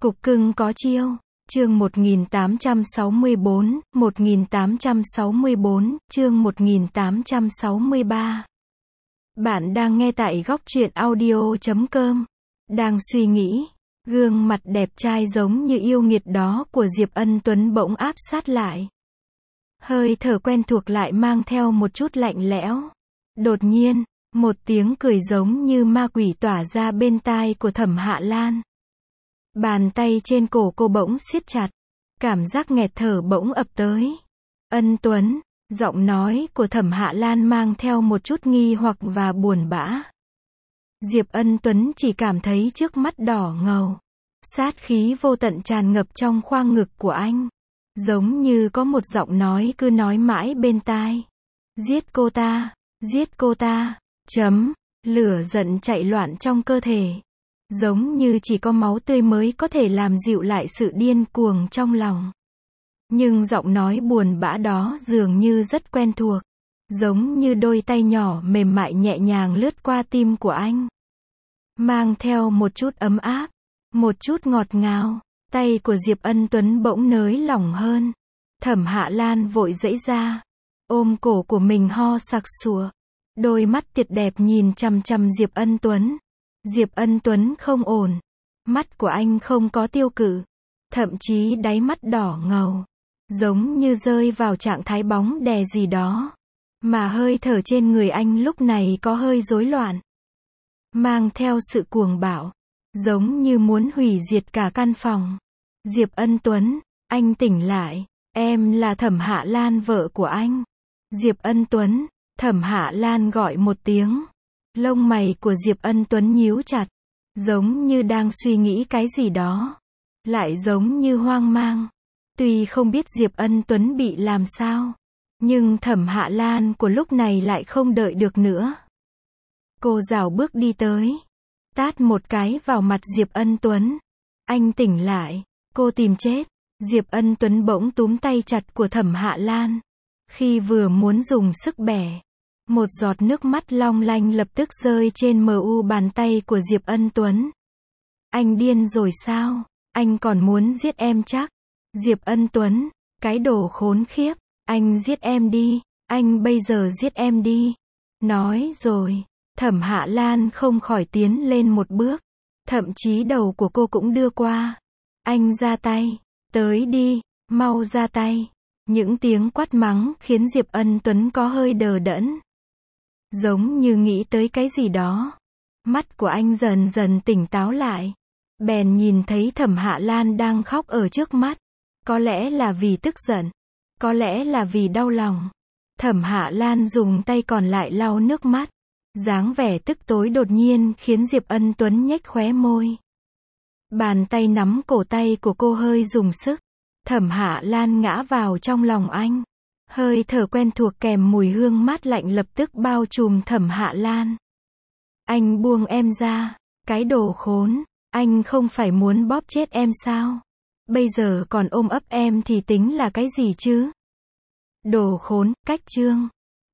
Cục cưng có chiêu. Chương 1864, chương 1863. Bạn đang nghe tại góc truyện audio.com. Đang suy nghĩ, gương mặt đẹp trai giống như yêu nghiệt đó của Diệp Ân Tuấn bỗng áp sát lại. Hơi thở quen thuộc lại mang theo một chút lạnh lẽo. Đột nhiên, một tiếng cười giống như ma quỷ tỏa ra bên tai của Thẩm Hạ Lan. Bàn tay trên cổ cô bỗng siết chặt. Cảm giác nghẹt thở bỗng ập tới. Ân Tuấn, giọng nói của Thẩm Hạ Lan mang theo một chút nghi hoặc và buồn bã. Diệp Ân Tuấn chỉ cảm thấy trước mắt đỏ ngầu. Sát khí vô tận tràn ngập trong khoang ngực của anh. Giống như có một giọng nói cứ nói mãi bên tai. Giết cô ta, giết cô ta, lửa giận chạy loạn trong cơ thể. Giống như chỉ có máu tươi mới có thể làm dịu lại sự điên cuồng trong lòng. Nhưng giọng nói buồn bã đó dường như rất quen thuộc. Giống như đôi tay nhỏ mềm mại nhẹ nhàng lướt qua tim của anh. Mang theo một chút ấm áp, một chút ngọt ngào. Tay của Diệp Ân Tuấn bỗng nới lỏng hơn. Thẩm Hạ Lan vội giãy ra, ôm cổ của mình ho sặc sụa. Đôi mắt tuyệt đẹp nhìn chằm chằm Diệp Ân Tuấn. Diệp Ân Tuấn không ổn. Mắt của anh không có tiêu cự. Thậm chí đáy mắt đỏ ngầu. Giống như rơi vào trạng thái bóng đè gì đó. Mà hơi thở trên người anh lúc này có hơi rối loạn. Mang theo sự cuồng bạo. Giống như muốn hủy diệt cả căn phòng. Diệp Ân Tuấn, anh tỉnh lại. Em là Thẩm Hạ Lan, vợ của anh. Diệp Ân Tuấn, Thẩm Hạ Lan gọi một tiếng. Lông mày của Diệp Ân Tuấn nhíu chặt. Giống như đang suy nghĩ cái gì đó. Lại giống như hoang mang. Tuy không biết Diệp Ân Tuấn bị làm sao. Nhưng Thẩm Hạ Lan của lúc này lại không đợi được nữa. Cô rảo bước đi tới. Tát một cái vào mặt Diệp Ân Tuấn. Anh tỉnh lại. Cô tìm chết. Diệp Ân Tuấn bỗng túm tay chặt của Thẩm Hạ Lan. Khi vừa muốn dùng sức bẻ. Một giọt nước mắt long lanh lập tức rơi trên mu bàn tay của Diệp Ân Tuấn. Anh điên rồi sao? Anh còn muốn giết em chắc? Diệp Ân Tuấn, cái đồ khốn khiếp. Anh giết em đi. Anh bây giờ giết em đi. Nói rồi. Thẩm Hạ Lan không khỏi tiến lên một bước. Thậm chí đầu của cô cũng đưa qua. Anh ra tay. Tới đi. Mau ra tay. Những tiếng quát mắng khiến Diệp Ân Tuấn có hơi đờ đẫn. Giống như nghĩ tới cái gì đó. Mắt của anh dần dần tỉnh táo lại. Bèn nhìn thấy Thẩm Hạ Lan đang khóc ở trước mắt. Có lẽ là vì tức giận. Có lẽ là vì đau lòng. Thẩm Hạ Lan dùng tay còn lại lau nước mắt. Dáng vẻ tức tối đột nhiên khiến Diệp Ân Tuấn nhếch khóe môi. Bàn tay nắm cổ tay của cô hơi dùng sức. Thẩm Hạ Lan ngã vào trong lòng anh. Hơi thở quen thuộc kèm mùi hương mát lạnh lập tức bao trùm Thẩm Hạ Lan. Anh buông em ra. Cái đồ khốn. Anh không phải muốn bóp chết em sao? Bây giờ còn ôm ấp em thì tính là cái gì chứ? Đồ khốn, cách chương.